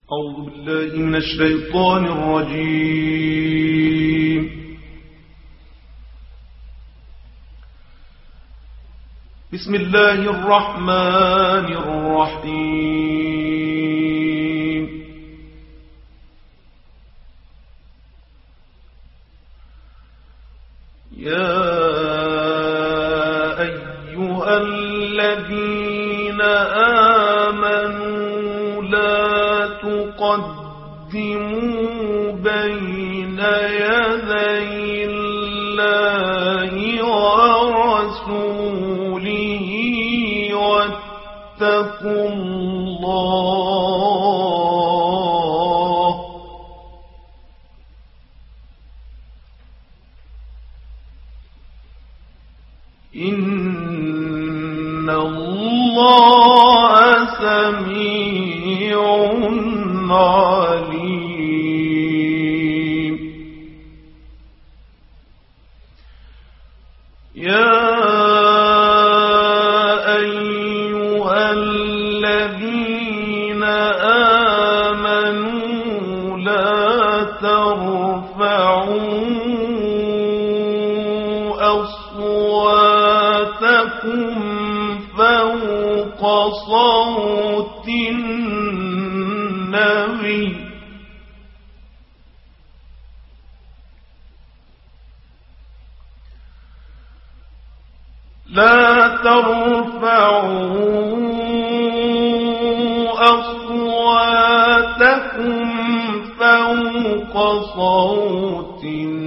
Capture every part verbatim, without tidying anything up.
أعوذ بالله من الشيطان الرجيم. بسم الله الرحمن الرحيم. يا أيها الذين آمنوا لا تقدموا بين يدي الله ورسوله واتقوا الله إن الله سميع عليم. يا أيها الذين آمنوا لا ترفعوا أصواتكم فوق صوت النبي لا ترفعوا أصواتكم فوق صوت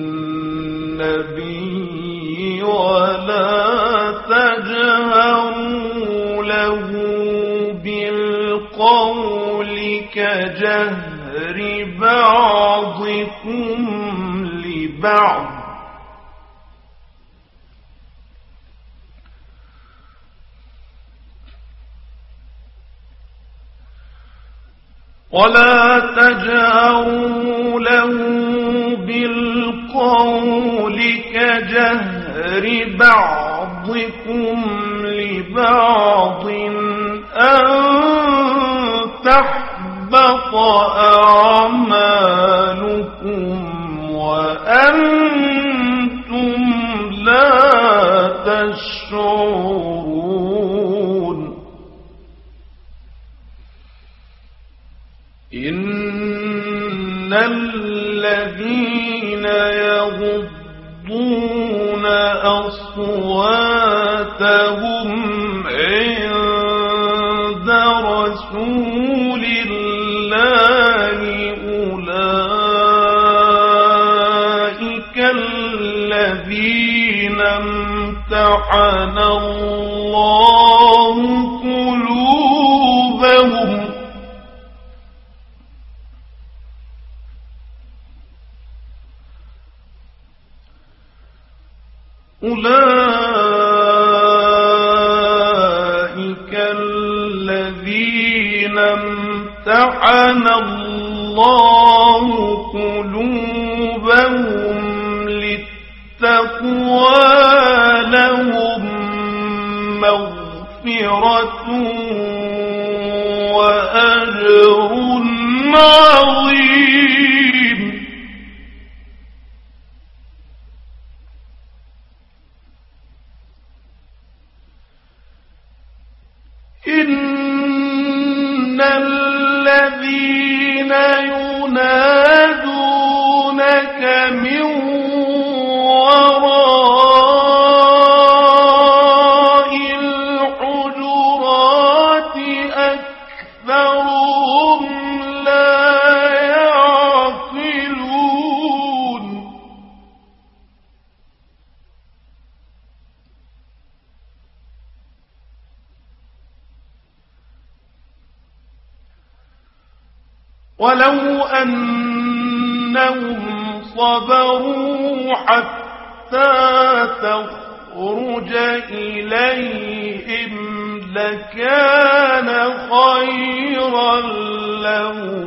النبي ولا تجهروا له بالقول كجهر بعضكم لبعض ولا تجهروا له بالقول كجهر بعضكم لبعض أن تحبط أعمالكم وأنتم لا تشعرون. إن الذين يغضون أصواتهم عند رسول الله أولئك الذين امتحن الله قلوبهم أولئك الذين امتحن الله قلوبهم للتقوى لهم مغفرة وأجر عظيم. إن الذين ينادونك من وراء الحجرات أكثرهم لا يعقلون. ولو أنهم صبروا حتى تخرج إليهم لكان خيرا لهم.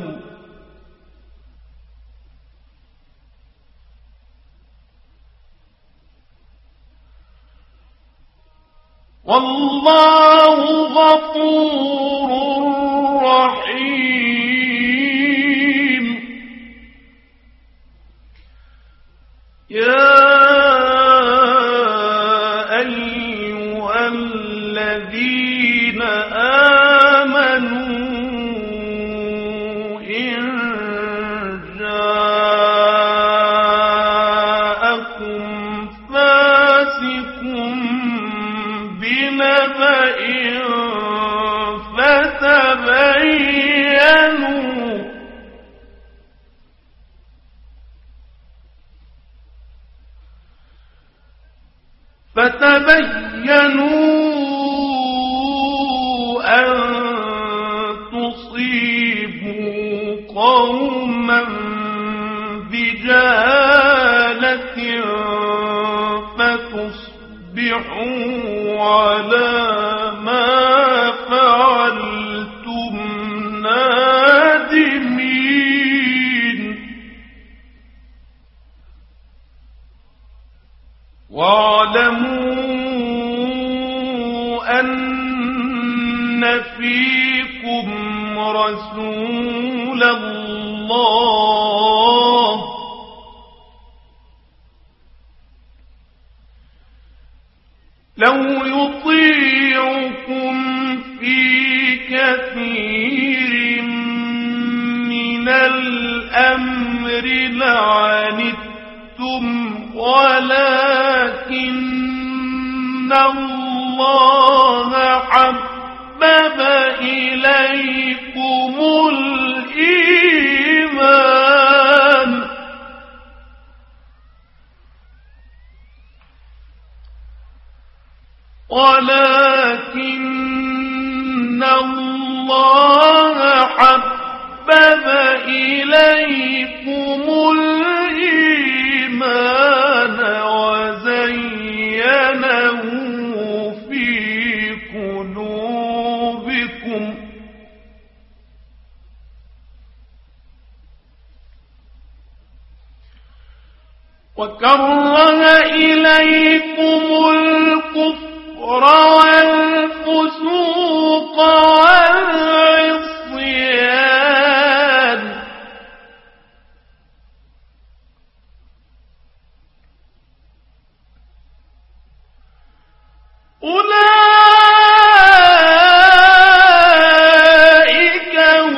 والله غفور رحيم. قوما بجهالة فتصبحوا على ما فعلتم نادمين واعلموا أن فيكم رسول الله لو يطيعكم في كثير من الأمر لعنتم ولكن الله حبب إليكم الإيمان ولكن الله حبب إليكم الإيمان وزينه في قلوبكم وكره إليكم الكفر والفسوق والعصيان أولئك هم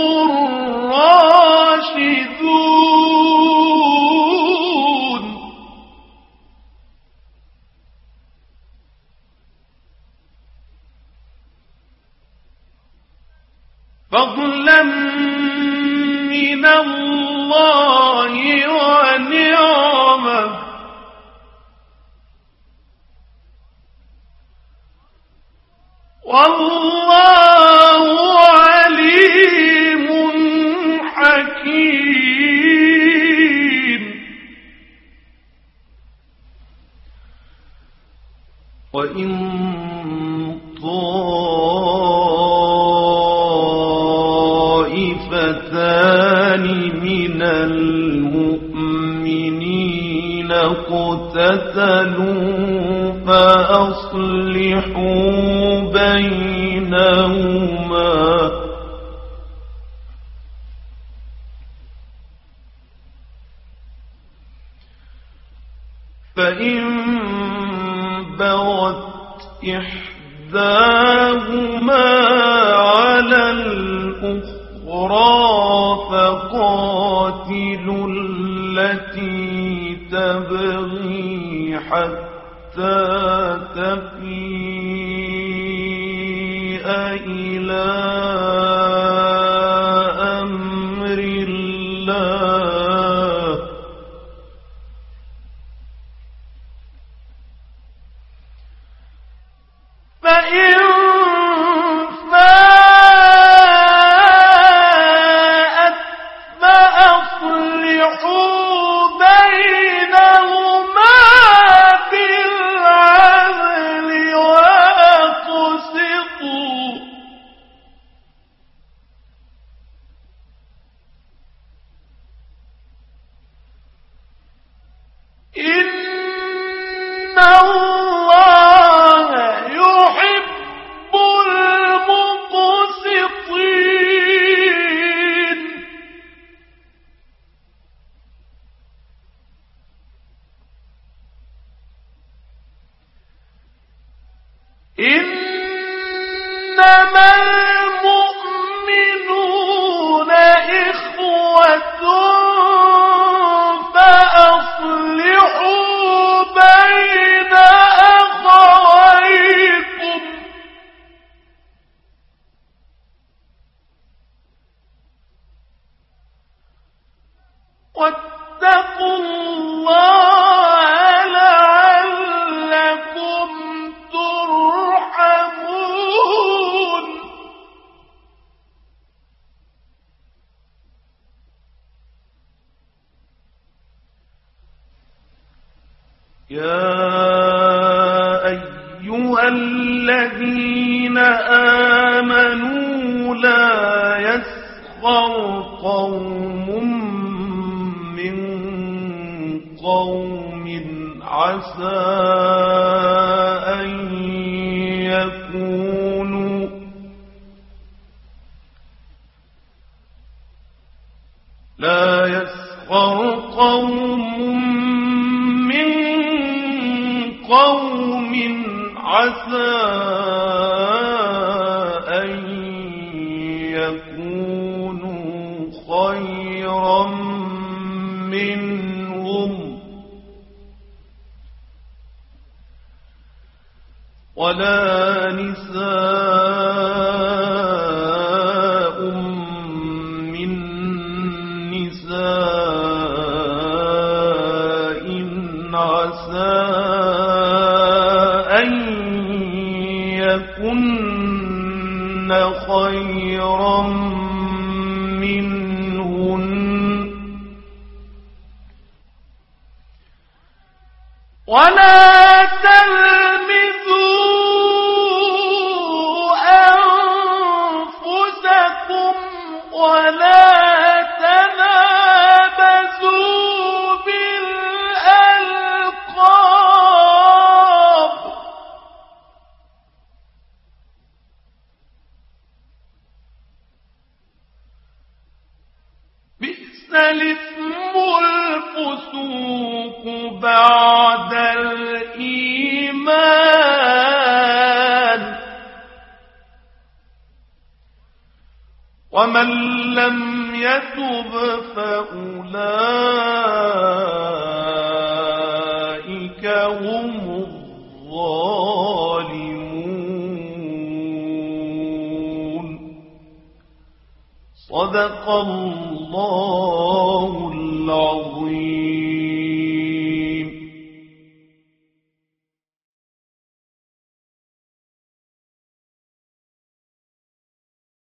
الراشدون فضلا من الله ونعمه والله عليم حكيم وإن طائفتان من المؤمنين اقتتلوا فأصلحوا بينهما فإن بغت إحداهما على الأخرى فقاتلوا التي تبغي حتى تفيء إلى أمر الله فإن فاءت فأصلحوا بينهما بالعدل وأقسطوا إن الله يحب المقسطين إنما المؤمنون إخوة فأصلحوا بين أخويكم واتقوا الله لعلكم ترحمون يا أيها الذين آمنوا لا يسخر قوم من قوم عسى أن يكونوا لا يسخر قوم من قوم عسى أن يكونوا خيرا منهم ولا نساء من نساء عسى أن يكن خيرا منهن ولا تلمزوا أنفسكم ولا تنابزوا بالألقاب بئس الاسم الفسوق بعد الإيمان ومن لم يتب فأولئك هم الظالمون. صدق الله العظيم.